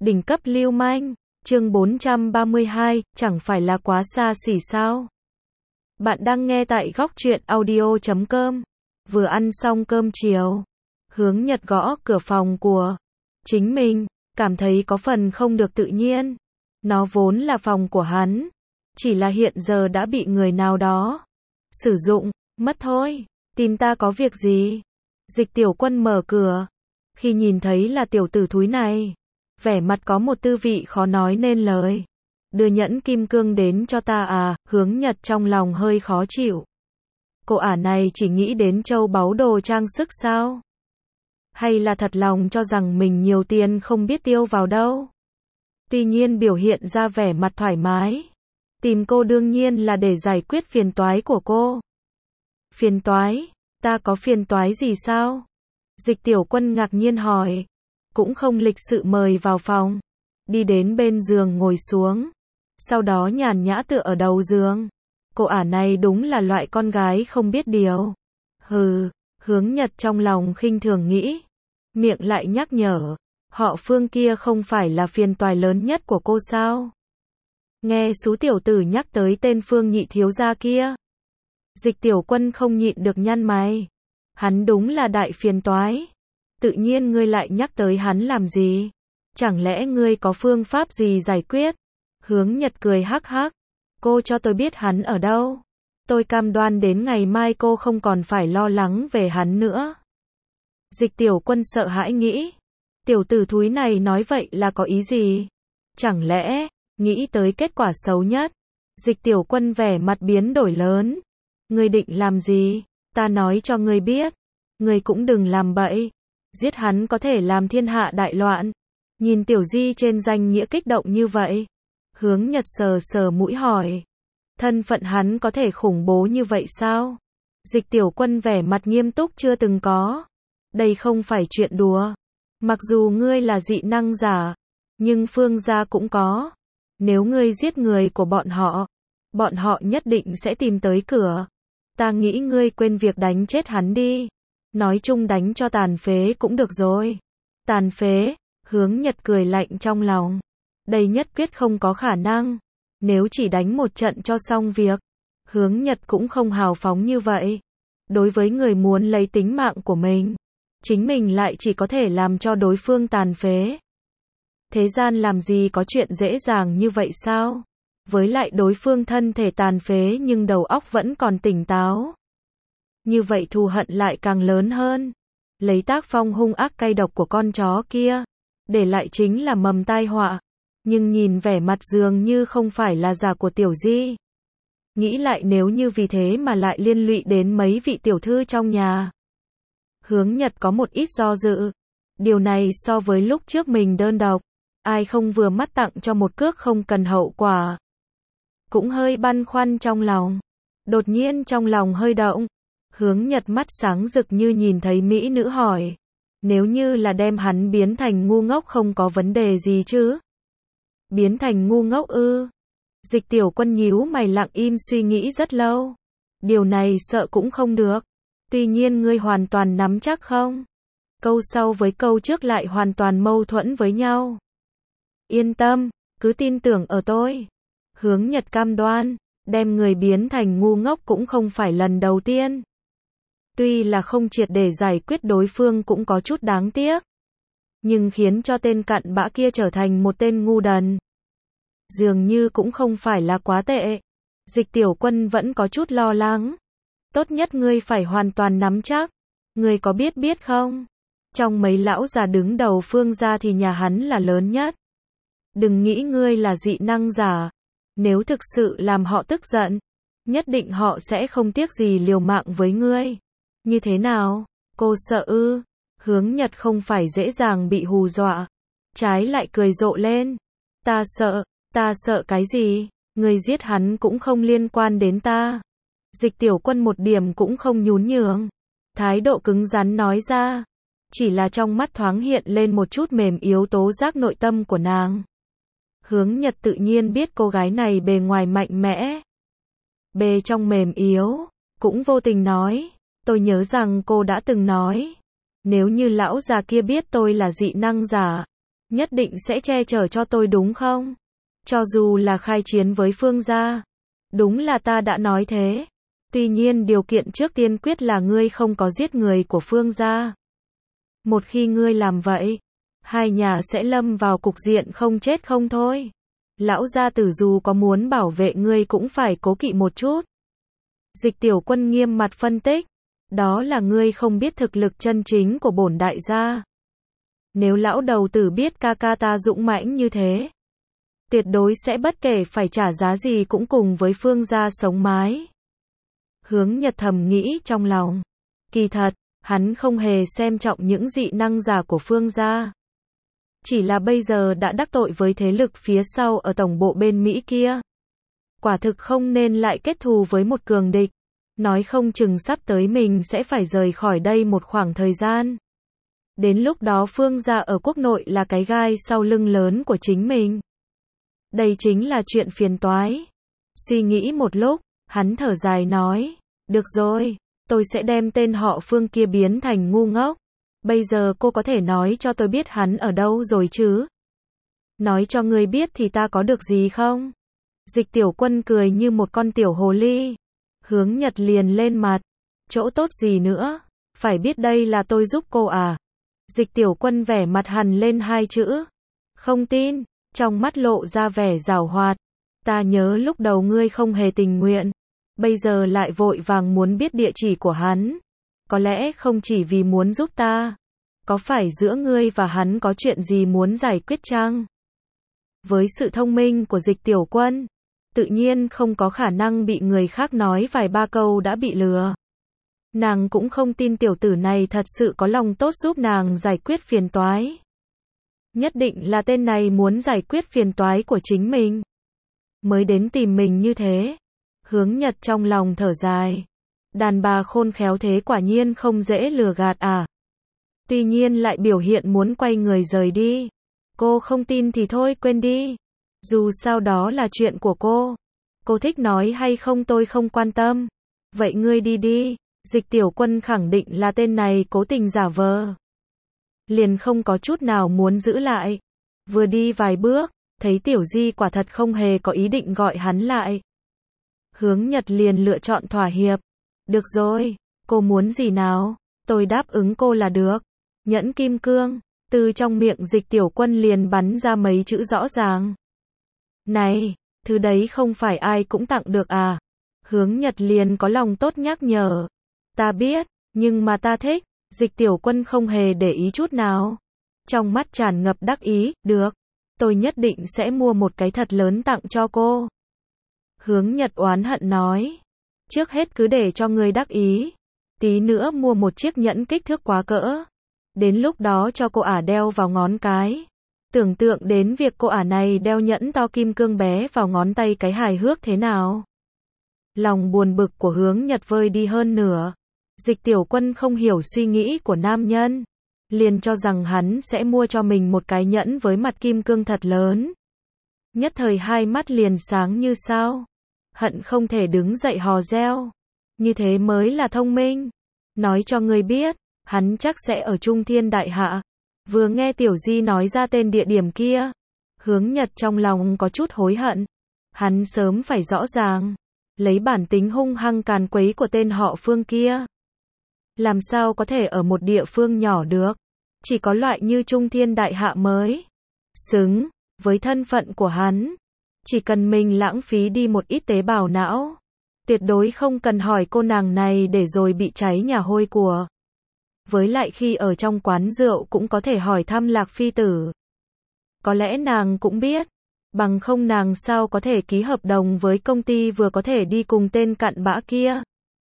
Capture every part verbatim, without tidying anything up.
Đỉnh cấp lưu manh, chương bốn trăm ba mươi hai, chẳng phải là quá xa xỉ sao? Bạn đang nghe tại góc truyện audio chấm com. Vừa ăn xong cơm chiều, Hướng Nhật gõ cửa phòng của chính mình, cảm thấy có phần không được tự nhiên. Nó vốn là phòng của hắn, chỉ là hiện giờ đã bị người nào đó sử dụng, mất thôi. Tìm ta có việc gì? Dịch Tiểu Quân mở cửa, khi nhìn thấy là tiểu tử thúi này, vẻ mặt có một tư vị khó nói nên lời. Đưa nhẫn kim cương đến cho ta à? Hướng Nhật trong lòng hơi khó chịu. Cô ả này chỉ nghĩ đến châu báu đồ trang sức sao? Hay là thật lòng cho rằng mình nhiều tiền không biết tiêu vào đâu? Tuy nhiên biểu hiện ra vẻ mặt thoải mái. Tìm cô đương nhiên là để giải quyết phiền toái của cô. Phiền toái? Ta có phiền toái gì sao? Dịch Tiểu Quân ngạc nhiên hỏi. Cũng không lịch sự mời vào phòng. Đi đến bên giường ngồi xuống. Sau đó nhàn nhã tựa ở đầu giường. Cô ả này đúng là loại con gái không biết điều. Hừ, Hướng Nhật trong lòng khinh thường nghĩ. Miệng lại nhắc nhở. Họ Phương kia không phải là phiền toái lớn nhất của cô sao? Nghe Sú tiểu tử nhắc tới tên Phương nhị thiếu gia kia. Dịch Tiểu Quân không nhịn được nhăn mày. Hắn đúng là đại phiền toái. Tự nhiên ngươi lại nhắc tới hắn làm gì? Chẳng lẽ ngươi có phương pháp gì giải quyết? Hướng Nhật cười hắc hắc. Cô cho tôi biết hắn ở đâu. Tôi cam đoan đến ngày mai cô không còn phải lo lắng về hắn nữa. Dịch Tiểu Quân sợ hãi nghĩ. Tiểu tử thúi này nói vậy là có ý gì? Chẳng lẽ, nghĩ tới kết quả xấu nhất. Dịch Tiểu Quân vẻ mặt biến đổi lớn. Ngươi định làm gì? Ta nói cho ngươi biết. Ngươi cũng đừng làm bậy. Giết hắn có thể làm thiên hạ đại loạn. Nhìn Tiểu Di trên danh nghĩa kích động như vậy. Hướng Nhật sờ sờ mũi hỏi. Thân phận hắn có thể khủng bố như vậy sao? Dịch Tiểu Quân vẻ mặt nghiêm túc chưa từng có. Đây không phải chuyện đùa. Mặc dù ngươi là dị năng giả, nhưng Phương gia cũng có. Nếu ngươi giết người của bọn họ, bọn họ nhất định sẽ tìm tới cửa. Ta nghĩ ngươi quên việc đánh chết hắn đi. Nói chung đánh cho tàn phế cũng được rồi. Tàn phế? Hướng Nhật cười lạnh trong lòng. Đây nhất quyết không có khả năng. Nếu chỉ đánh một trận cho xong việc, Hướng Nhật cũng không hào phóng như vậy. Đối với người muốn lấy tính mạng của mình, chính mình lại chỉ có thể làm cho đối phương tàn phế. Thế gian làm gì có chuyện dễ dàng như vậy sao? Với lại đối phương thân thể tàn phế nhưng đầu óc vẫn còn tỉnh táo. Như vậy thù hận lại càng lớn hơn. Lấy tác phong hung ác cay độc của con chó kia, để lại chính là mầm tai họa. Nhưng nhìn vẻ mặt dường như không phải là giả của Tiểu Di. Nghĩ lại nếu như vì thế mà lại liên lụy đến mấy vị tiểu thư trong nhà. Hướng Nhật có một ít do dự. Điều này so với lúc trước mình đơn độc, ai không vừa mắt tặng cho một cước không cần hậu quả. Cũng hơi băn khoăn trong lòng. Đột nhiên trong lòng hơi động. Hướng Nhật mắt sáng rực như nhìn thấy mỹ nữ hỏi. Nếu như là đem hắn biến thành ngu ngốc không có vấn đề gì chứ? Biến thành ngu ngốc ư? Dịch Tiểu Quân nhíu mày lặng im suy nghĩ rất lâu. Điều này sợ cũng không được. Tuy nhiên ngươi hoàn toàn nắm chắc không? Câu sau với câu trước lại hoàn toàn mâu thuẫn với nhau. Yên tâm, cứ tin tưởng ở tôi. Hướng Nhật cam đoan, đem người biến thành ngu ngốc cũng không phải lần đầu tiên. Tuy là không triệt để giải quyết đối phương cũng có chút đáng tiếc. Nhưng khiến cho tên cặn bã kia trở thành một tên ngu đần. Dường như cũng không phải là quá tệ. Dịch Tiểu Quân vẫn có chút lo lắng. Tốt nhất ngươi phải hoàn toàn nắm chắc. Ngươi có biết biết không? Trong mấy lão già đứng đầu Phương gia thì nhà hắn là lớn nhất. Đừng nghĩ ngươi là dị năng giả. Nếu thực sự làm họ tức giận, nhất định họ sẽ không tiếc gì liều mạng với ngươi. Như thế nào? Cô sợ ư? Hướng Nhật không phải dễ dàng bị hù dọa. Trái lại cười rộ lên. Ta sợ, ta sợ cái gì? Ngươi giết hắn cũng không liên quan đến ta. Dịch Tiểu Quân một điểm cũng không nhún nhường. Thái độ cứng rắn nói ra. Chỉ là trong mắt thoáng hiện lên một chút mềm yếu tố giác nội tâm của nàng. Hướng Nhật tự nhiên biết cô gái này bề ngoài mạnh mẽ. Bề trong mềm yếu. Cũng vô tình nói. Tôi nhớ rằng cô đã từng nói. Nếu như lão già kia biết tôi là dị năng giả, nhất định sẽ che chở cho tôi đúng không? Cho dù là khai chiến với Phương gia. Đúng là ta đã nói thế. Tuy nhiên điều kiện trước tiên quyết là ngươi không có giết người của Phương gia. Một khi ngươi làm vậy, hai nhà sẽ lâm vào cục diện không chết không thôi. Lão gia tử dù có muốn bảo vệ ngươi cũng phải cố kỵ một chút. Dịch Tiểu Quân nghiêm mặt phân tích. Đó là ngươi không biết thực lực chân chính của bổn đại gia. Nếu lão đầu tử biết ca ca ta dũng mãnh như thế, tuyệt đối sẽ bất kể phải trả giá gì cũng cùng với Phương gia sống mái. Hướng Nhật thầm nghĩ trong lòng. Kỳ thật, hắn không hề xem trọng những dị năng giả của Phương gia. Chỉ là bây giờ đã đắc tội với thế lực phía sau ở tổng bộ bên Mỹ kia. Quả thực không nên lại kết thù với một cường địch. Nói không chừng sắp tới mình sẽ phải rời khỏi đây một khoảng thời gian. Đến lúc đó Phương gia ở quốc nội là cái gai sau lưng lớn của chính mình. Đây chính là chuyện phiền toái. Suy nghĩ một lúc, hắn thở dài nói. Được rồi, tôi sẽ đem tên họ Phương kia biến thành ngu ngốc. Bây giờ cô có thể nói cho tôi biết hắn ở đâu rồi chứ? Nói cho ngươi biết thì ta có được gì không? Dịch Tiểu Quân cười như một con tiểu hồ ly. Hướng Nhật liền lên mặt. Chỗ tốt gì nữa? Phải biết đây là tôi giúp cô à? Dịch Tiểu Quân vẻ mặt hằn lên hai chữ. Không tin, trong mắt lộ ra vẻ giảo hoạt. Ta nhớ lúc đầu ngươi không hề tình nguyện. Bây giờ lại vội vàng muốn biết địa chỉ của hắn. Có lẽ không chỉ vì muốn giúp ta. Có phải giữa ngươi và hắn có chuyện gì muốn giải quyết chăng? Với sự thông minh của Dịch Tiểu Quân, tự nhiên không có khả năng bị người khác nói vài ba câu đã bị lừa. Nàng cũng không tin tiểu tử này thật sự có lòng tốt giúp nàng giải quyết phiền toái. Nhất định là tên này muốn giải quyết phiền toái của chính mình. Mới đến tìm mình như thế. Hướng Nhật trong lòng thở dài. Đàn bà khôn khéo thế quả nhiên không dễ lừa gạt à. Tuy nhiên lại biểu hiện muốn quay người rời đi. Cô không tin thì thôi quên đi. Dù sao đó là chuyện của cô. Cô thích nói hay không tôi không quan tâm. Vậy ngươi đi đi. Dịch Tiểu Quân khẳng định là tên này cố tình giả vờ. Liền không có chút nào muốn giữ lại. Vừa đi vài bước, thấy Tiểu Di quả thật không hề có ý định gọi hắn lại. Hướng Nhật liền lựa chọn thỏa hiệp. Được rồi, cô muốn gì nào? Tôi đáp ứng cô là được. Nhẫn kim cương, từ trong miệng Dịch Tiểu Quân liền bắn ra mấy chữ rõ ràng. Này, thứ đấy không phải ai cũng tặng được à? Hướng Nhật liền có lòng tốt nhắc nhở. Ta biết, nhưng mà ta thích. Dịch Tiểu Quân không hề để ý chút nào. Trong mắt tràn ngập đắc ý, được. Tôi nhất định sẽ mua một cái thật lớn tặng cho cô. Hướng Nhật oán hận nói. Trước hết cứ để cho người đắc ý. Tí nữa mua một chiếc nhẫn kích thước quá cỡ. Đến lúc đó cho cô ả đeo vào ngón cái. Tưởng tượng đến việc cô ả này đeo nhẫn to kim cương bé vào ngón tay cái hài hước thế nào. Lòng buồn bực của Hướng Nhật vơi đi hơn nửa. Dịch Tiểu Quân không hiểu suy nghĩ của nam nhân. Liền cho rằng hắn sẽ mua cho mình một cái nhẫn với mặt kim cương thật lớn. Nhất thời hai mắt liền sáng như sao. Hận không thể đứng dậy hò reo. Như thế mới là thông minh. Nói cho người biết, hắn chắc sẽ ở Trung Thiên Đại Hạ. Vừa nghe Tiểu Di nói ra tên địa điểm kia. Hướng Nhật trong lòng có chút hối hận. Hắn sớm phải rõ ràng. Lấy bản tính hung hăng càn quấy của tên họ Phương kia. Làm sao có thể ở một địa phương nhỏ được. Chỉ có loại như Trung Thiên Đại Hạ mới xứng với thân phận của hắn. Chỉ cần mình lãng phí đi một ít tế bào não. Tuyệt đối không cần hỏi cô nàng này để rồi bị cháy nhà hôi của. Với lại khi ở trong quán rượu cũng có thể hỏi thăm Lạc Phi Tử. Có lẽ nàng cũng biết. Bằng không nàng sao có thể ký hợp đồng với công ty vừa có thể đi cùng tên cặn bã kia.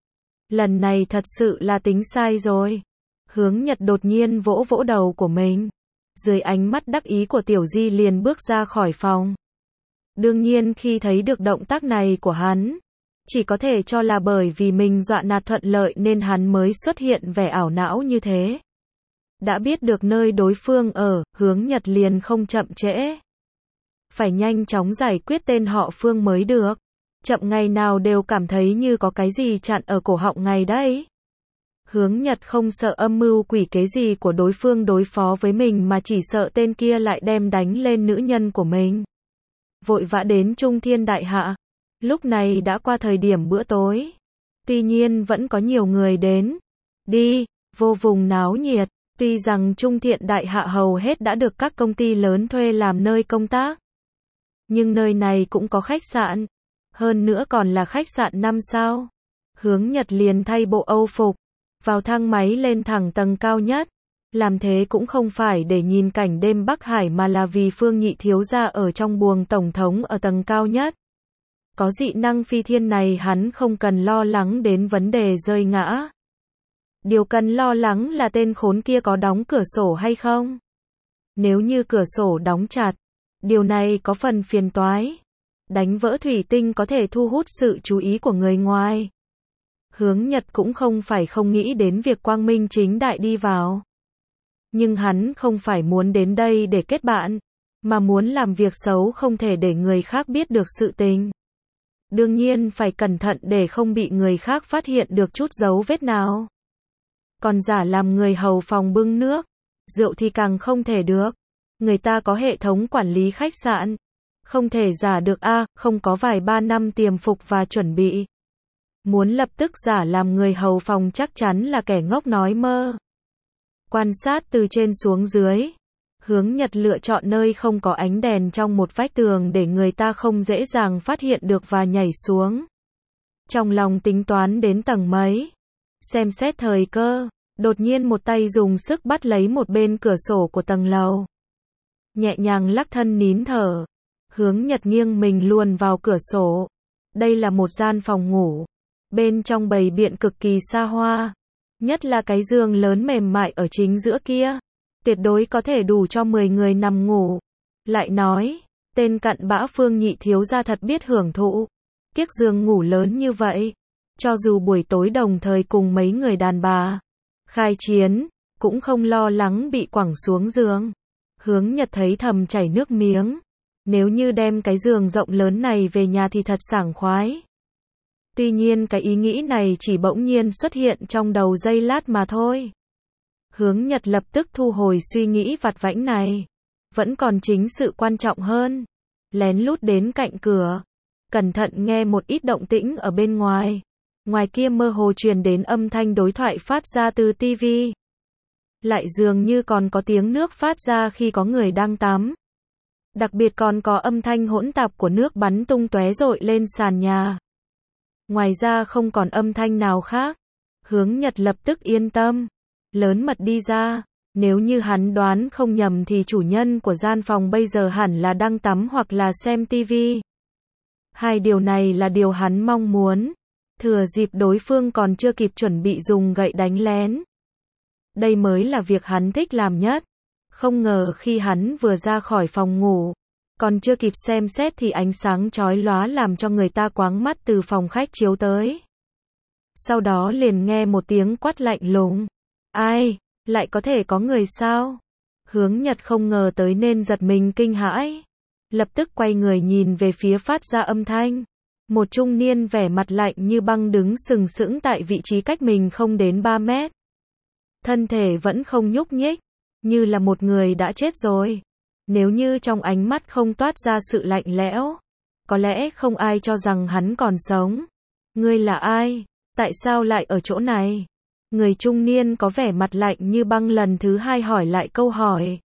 Lần này thật sự là tính sai rồi. Hướng Nhật đột nhiên vỗ vỗ đầu của mình. Dưới ánh mắt đắc ý của Tiểu Di liền bước ra khỏi phòng. Đương nhiên khi thấy được động tác này của hắn, chỉ có thể cho là bởi vì mình dọa nạt thuận lợi nên hắn mới xuất hiện vẻ ảo não như thế. Đã biết được nơi đối phương ở, Hướng Nhật liền không chậm trễ. Phải nhanh chóng giải quyết tên họ Phương mới được. Chậm ngày nào đều cảm thấy như có cái gì chặn ở cổ họng ngày đấy. Hướng Nhật không sợ âm mưu quỷ kế gì của đối phương đối phó với mình mà chỉ sợ tên kia lại đem đánh lên nữ nhân của mình. Vội vã đến Trung Thiên Đại Hạ. Lúc này đã qua thời điểm bữa tối. Tuy nhiên vẫn có nhiều người đến. Đi, vô vùng náo nhiệt. Tuy rằng Trung Thiện Đại Hạ hầu hết đã được các công ty lớn thuê làm nơi công tác. Nhưng nơi này cũng có khách sạn. Hơn nữa còn là khách sạn năm sao. Hướng Nhật liền thay bộ Âu phục. Vào thang máy lên thẳng tầng cao nhất. Làm thế cũng không phải để nhìn cảnh đêm Bắc Hải mà là vì Phương Nhị thiếu gia ở trong buồng tổng thống ở tầng cao nhất. Có dị năng phi thiên này hắn không cần lo lắng đến vấn đề rơi ngã. Điều cần lo lắng là tên khốn kia có đóng cửa sổ hay không. Nếu như cửa sổ đóng chặt, điều này có phần phiền toái. Đánh vỡ thủy tinh có thể thu hút sự chú ý của người ngoài. Hướng Nhật cũng không phải không nghĩ đến việc quang minh chính đại đi vào. Nhưng hắn không phải muốn đến đây để kết bạn, mà muốn làm việc xấu không thể để người khác biết được sự tình. Đương nhiên phải cẩn thận để không bị người khác phát hiện được chút dấu vết nào. Còn giả làm người hầu phòng bưng nước, rượu thì càng không thể được. Người ta có hệ thống quản lý khách sạn. Không thể giả được a, à, không có vài ba năm tiềm phục và chuẩn bị. Muốn lập tức giả làm người hầu phòng chắc chắn là kẻ ngốc nói mơ. Quan sát từ trên xuống dưới. Hướng Nhật lựa chọn nơi không có ánh đèn trong một vách tường để người ta không dễ dàng phát hiện được và nhảy xuống. Trong lòng tính toán đến tầng mấy. Xem xét thời cơ. Đột nhiên một tay dùng sức bắt lấy một bên cửa sổ của tầng lầu. Nhẹ nhàng lắc thân nín thở. Hướng Nhật nghiêng mình luồn vào cửa sổ. Đây là một gian phòng ngủ. Bên trong bày biện cực kỳ xa hoa. Nhất là cái giường lớn mềm mại ở chính giữa kia. Tuyệt đối có thể đủ cho mười người nằm ngủ. Lại nói, tên cặn bã Phương Nhị thiếu gia thật biết hưởng thụ. Chiếc giường ngủ lớn như vậy. Cho dù buổi tối đồng thời cùng mấy người đàn bà khai chiến, cũng không lo lắng bị quẳng xuống giường. Hướng Nhật thấy thầm chảy nước miếng. Nếu như đem cái giường rộng lớn này về nhà thì thật sảng khoái. Tuy nhiên cái ý nghĩ này chỉ bỗng nhiên xuất hiện trong đầu giây lát mà thôi. Hướng Nhật lập tức thu hồi suy nghĩ vặt vãnh này. Vẫn còn chính sự quan trọng hơn. Lén lút đến cạnh cửa. Cẩn thận nghe một ít động tĩnh ở bên ngoài. Ngoài kia mơ hồ truyền đến âm thanh đối thoại phát ra từ tivi. Lại dường như còn có tiếng nước phát ra khi có người đang tắm. Đặc biệt còn có âm thanh hỗn tạp của nước bắn tung tóe rội lên sàn nhà. Ngoài ra không còn âm thanh nào khác. Hướng Nhật lập tức yên tâm. Lớn mật đi ra. Nếu như hắn đoán không nhầm thì chủ nhân của gian phòng bây giờ hẳn là đang tắm hoặc là xem tivi. Hai điều này là điều hắn mong muốn. Thừa dịp đối phương còn chưa kịp chuẩn bị dùng gậy đánh lén. Đây mới là việc hắn thích làm nhất. Không ngờ khi hắn vừa ra khỏi phòng ngủ, còn chưa kịp xem xét thì ánh sáng chói lóa làm cho người ta quáng mắt từ phòng khách chiếu tới. Sau đó liền nghe một tiếng quát lạnh lùng. Ai, lại có thể có người sao? Hướng Nhật không ngờ tới nên giật mình kinh hãi. Lập tức quay người nhìn về phía phát ra âm thanh. Một trung niên vẻ mặt lạnh như băng đứng sừng sững tại vị trí cách mình không đến ba mét. Thân thể vẫn không nhúc nhích, như là một người đã chết rồi. Nếu như trong ánh mắt không toát ra sự lạnh lẽo, có lẽ không ai cho rằng hắn còn sống. Ngươi là ai? Tại sao lại ở chỗ này? Người trung niên có vẻ mặt lạnh như băng lần thứ hai hỏi lại câu hỏi.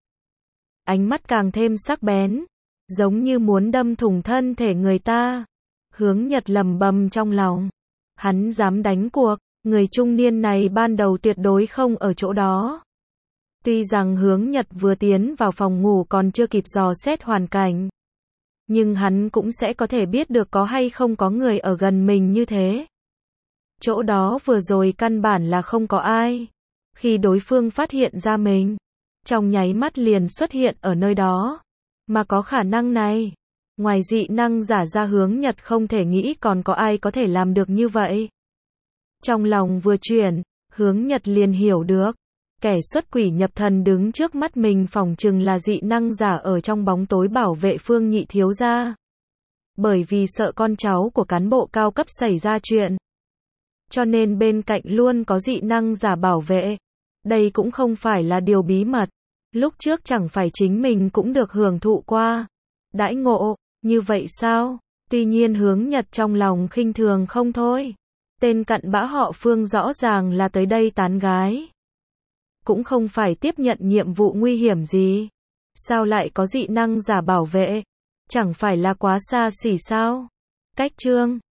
Ánh mắt càng thêm sắc bén, giống như muốn đâm thủng thân thể người ta. Hướng Nhật lầm bầm trong lòng. Hắn dám đánh cuộc, người trung niên này ban đầu tuyệt đối không ở chỗ đó. Tuy rằng Hướng Nhật vừa tiến vào phòng ngủ còn chưa kịp dò xét hoàn cảnh. Nhưng hắn cũng sẽ có thể biết được có hay không có người ở gần mình như thế. Chỗ đó vừa rồi căn bản là không có ai. Khi đối phương phát hiện ra mình, trong nháy mắt liền xuất hiện ở nơi đó. Mà có khả năng này, ngoài dị năng giả ra Hướng Nhật không thể nghĩ còn có ai có thể làm được như vậy. Trong lòng vừa chuyển, Hướng Nhật liền hiểu được. Kẻ xuất quỷ nhập thần đứng trước mắt mình phỏng chừng là dị năng giả ở trong bóng tối bảo vệ Phương Nhị thiếu gia. Bởi vì sợ con cháu của cán bộ cao cấp xảy ra chuyện. cho nên bên cạnh luôn có dị năng giả bảo vệ. Đây cũng không phải là điều bí mật. Lúc trước chẳng phải chính mình cũng được hưởng thụ qua đãi ngộ như vậy sao? Tuy nhiên Hướng Nhật trong lòng khinh thường không thôi. Tên cặn bã họ Phương rõ ràng là tới đây tán gái. Cũng không phải tiếp nhận nhiệm vụ nguy hiểm gì. Sao lại có dị năng giả bảo vệ? Chẳng phải là quá xa xỉ sao? Cách chương